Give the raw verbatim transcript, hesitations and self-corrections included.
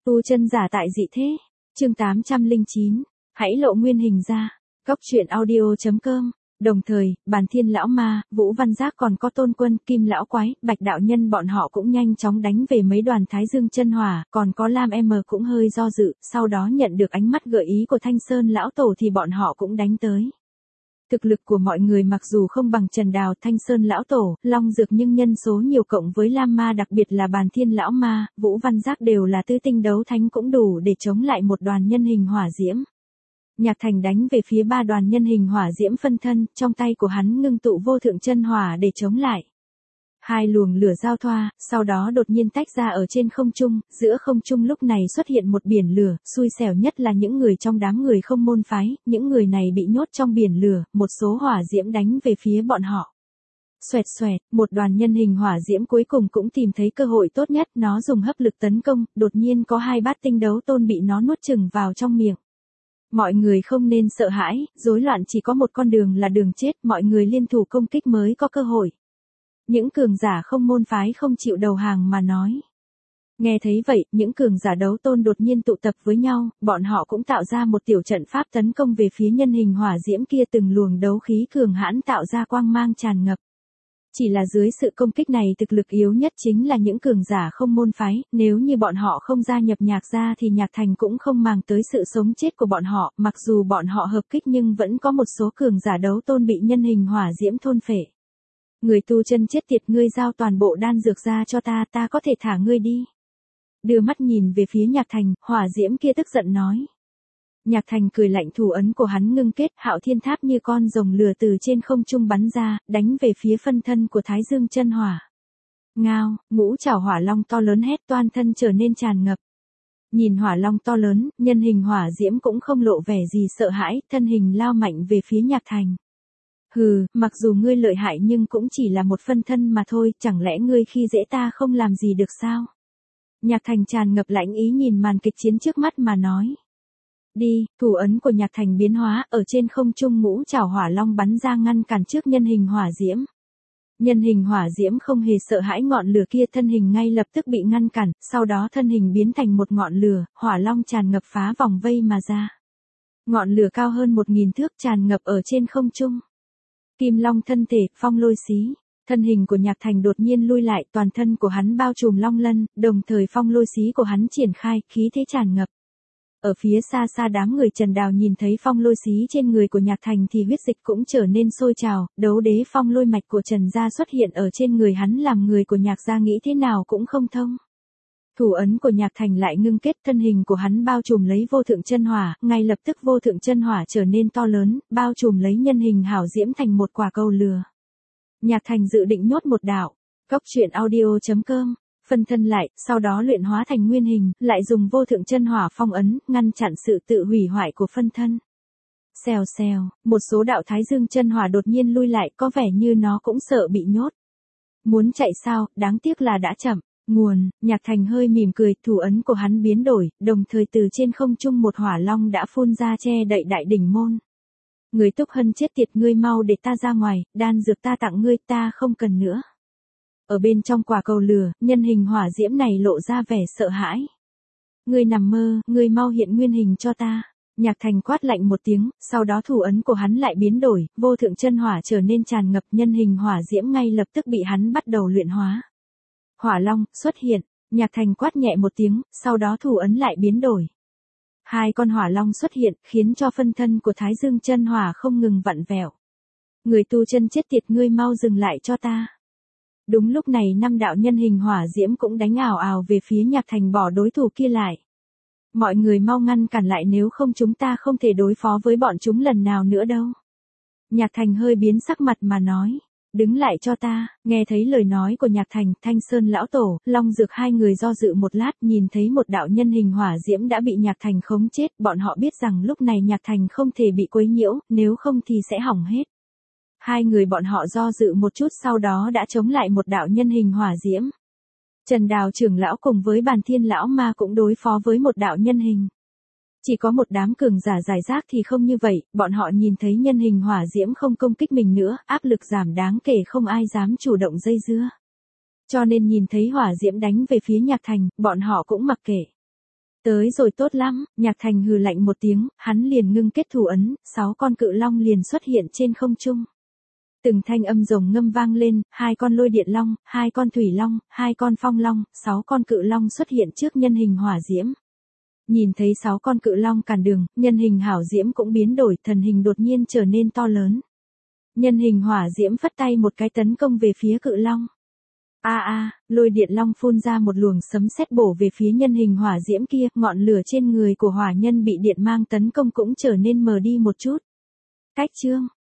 Tu chân giả tại dị thế. Chương tám trăm lẻ chín. Hãy lộ nguyên hình ra. Góc truyện audio chấm com. Đồng thời, Bàn Thiên lão ma, Vũ Văn Giác còn có Tôn Quân, Kim lão quái, Bạch đạo nhân bọn họ cũng nhanh chóng đánh về mấy đoàn Thái Dương chân hỏa, còn có Lam M cũng hơi do dự, sau đó nhận được ánh mắt gợi ý của Thanh Sơn lão tổ thì bọn họ cũng đánh tới. Thực lực của mọi người mặc dù không bằng Trần Đào, Thanh Sơn lão tổ, Long Dược nhưng nhân số nhiều cộng với Lam ma đặc biệt là Bàn Thiên lão ma, Vũ Văn Giác đều là tứ tinh đấu thánh cũng đủ để chống lại một đoàn nhân hình hỏa diễm. Nhạc Thành đánh về phía ba đoàn nhân hình hỏa diễm phân thân, trong tay của hắn ngưng tụ vô thượng chân hỏa để chống lại. Hai luồng lửa giao thoa, sau đó đột nhiên tách ra ở trên không trung, giữa không trung lúc này xuất hiện một biển lửa, xui xẻo nhất là những người trong đám người không môn phái, những người này bị nhốt trong biển lửa, một số hỏa diễm đánh về phía bọn họ. Xoẹt xoẹt, một đoàn nhân hình hỏa diễm cuối cùng cũng tìm thấy cơ hội tốt nhất, nó dùng hấp lực tấn công, đột nhiên có hai bát tinh đấu tôn bị nó nuốt chửng vào trong miệng. Mọi người không nên sợ hãi, rối loạn chỉ có một con đường là đường chết, mọi người liên thủ công kích mới có cơ hội. Những cường giả không môn phái không chịu đầu hàng mà nói. Nghe thấy vậy, những cường giả đấu tôn đột nhiên tụ tập với nhau, bọn họ cũng tạo ra một tiểu trận pháp tấn công về phía nhân hình hỏa diễm kia, từng luồng đấu khí cường hãn tạo ra quang mang tràn ngập. Chỉ là dưới sự công kích này thực lực yếu nhất chính là những cường giả không môn phái, nếu như bọn họ không gia nhập Nhạc gia thì Nhạc Thành cũng không màng tới sự sống chết của bọn họ, mặc dù bọn họ hợp kích nhưng vẫn có một số cường giả đấu tôn bị nhân hình hỏa diễm thôn phệ. Người tu chân chết tiệt, ngươi giao toàn bộ đan dược ra cho ta, ta có thể thả ngươi đi. Đưa mắt nhìn về phía Nhạc Thành, hỏa diễm kia tức giận nói. Nhạc Thành cười lạnh, thủ ấn của hắn ngưng kết, Hạo Thiên Tháp như con rồng lửa từ trên không trung bắn ra, đánh về phía phân thân của Thái Dương chân hỏa. Ngao, ngũ trảo hỏa long to lớn hét toan thân trở nên tràn ngập. Nhìn hỏa long to lớn, nhân hình hỏa diễm cũng không lộ vẻ gì sợ hãi, thân hình lao mạnh về phía Nhạc Thành. Hừ, mặc dù ngươi lợi hại nhưng cũng chỉ là một phân thân mà thôi, chẳng lẽ ngươi khi dễ ta không làm gì được sao? Nhạc Thành tràn ngập lãnh ý nhìn màn kịch chiến trước mắt mà nói. Đi, thủ ấn của Nhạc Thành biến hóa, ở trên không trung ngũ trảo hỏa long bắn ra ngăn cản trước nhân hình hỏa diễm. Nhân hình hỏa diễm không hề sợ hãi ngọn lửa kia, thân hình ngay lập tức bị ngăn cản, sau đó thân hình biến thành một ngọn lửa, hỏa long tràn ngập phá vòng vây mà ra. Ngọn lửa cao hơn một nghìn thước tràn ngập ở trên không trung. Kim long thân thể, phong lôi xí. Thân hình của Nhạc Thành đột nhiên lui lại, toàn thân của hắn bao trùm long lân, đồng thời phong lôi xí của hắn triển khai, khí thế tràn ngập. Ở phía xa xa đám người Trần Đào nhìn thấy phong lôi xí trên người của Nhạc Thành thì huyết dịch cũng trở nên sôi trào, đấu đế phong lôi mạch của Trần gia xuất hiện ở trên người hắn làm người của Nhạc gia nghĩ thế nào cũng không thông. Thủ ấn của Nhạc Thành lại ngưng kết, thân hình của hắn bao trùm lấy vô thượng chân hỏa, ngay lập tức vô thượng chân hỏa trở nên to lớn, bao trùm lấy nhân hình hảo diễm thành một quả cầu lửa. Nhạc Thành dự định nhốt một đạo. Góc truyện audio chấm com. Phân thân lại, sau đó luyện hóa thành nguyên hình, lại dùng vô thượng chân hỏa phong ấn, ngăn chặn sự tự hủy hoại của phân thân. Xèo xèo, một số đạo Thái Dương chân hỏa đột nhiên lui lại, có vẻ như nó cũng sợ bị nhốt. Muốn chạy sao, đáng tiếc là đã chậm. Nguồn, Nhạc Thành hơi mỉm cười, thủ ấn của hắn biến đổi, đồng thời từ trên không trung một hỏa long đã phun ra che đậy đại đỉnh môn. Người Túc Hân chết tiệt, ngươi mau để ta ra ngoài, đan dược ta tặng ngươi, ta không cần nữa. Ở bên trong quả cầu lửa, nhân hình hỏa diễm này lộ ra vẻ sợ hãi. Ngươi nằm mơ, ngươi mau hiện nguyên hình cho ta. Nhạc Thành quát lạnh một tiếng, sau đó thủ ấn của hắn lại biến đổi, vô thượng chân hỏa trở nên tràn ngập, nhân hình hỏa diễm ngay lập tức bị hắn bắt đầu luyện hóa. Hỏa long, xuất hiện, Nhạc Thành quát nhẹ một tiếng, sau đó thủ ấn lại biến đổi. Hai con hỏa long xuất hiện, khiến cho phân thân của Thái Dương chân hỏa không ngừng vặn vẹo. Người tu chân chết tiệt, ngươi mau dừng lại cho ta. Đúng lúc này năm đạo nhân hình hỏa diễm cũng đánh ảo ảo về phía Nhạc Thành, bỏ đối thủ kia lại. Mọi người mau ngăn cản lại, nếu không chúng ta không thể đối phó với bọn chúng lần nào nữa đâu. Nhạc Thành hơi biến sắc mặt mà nói. Đứng lại cho ta. Nghe thấy lời nói của Nhạc Thành, Thanh Sơn lão tổ, Long Dược hai người do dự một lát, nhìn thấy một đạo nhân hình hỏa diễm đã bị Nhạc Thành khống chết, bọn họ biết rằng lúc này Nhạc Thành không thể bị quấy nhiễu, nếu không thì sẽ hỏng hết. Hai người bọn họ do dự một chút, sau đó đã chống lại một đạo nhân hình hỏa diễm. Trần Đào trưởng lão cùng với Bàn Thiên lão ma cũng đối phó với một đạo nhân hình. Chỉ có một đám cường giả giải rác thì không như vậy, bọn họ nhìn thấy nhân hình hỏa diễm không công kích mình nữa, áp lực giảm đáng kể, không ai dám chủ động dây dưa. Cho nên nhìn thấy hỏa diễm đánh về phía Nhạc Thành, bọn họ cũng mặc kệ. Tới rồi tốt lắm, Nhạc Thành hừ lạnh một tiếng, hắn liền ngưng kết thủ ấn, sáu con cự long liền xuất hiện trên không trung. Từng thanh âm rồng ngâm vang lên, hai con lôi điện long, hai con thủy long, hai con phong long, sáu con cự long xuất hiện trước nhân hình hỏa diễm. Nhìn thấy sáu con cự long cản đường, nhân hình hảo diễm cũng biến đổi, thần hình đột nhiên trở nên to lớn. Nhân hình hỏa diễm phất tay một cái tấn công về phía cự long. A a, lôi điện long phun ra một luồng sấm sét bổ về phía nhân hình hỏa diễm kia, ngọn lửa trên người của hỏa nhân bị điện mang tấn công cũng trở nên mờ đi một chút. Cách chương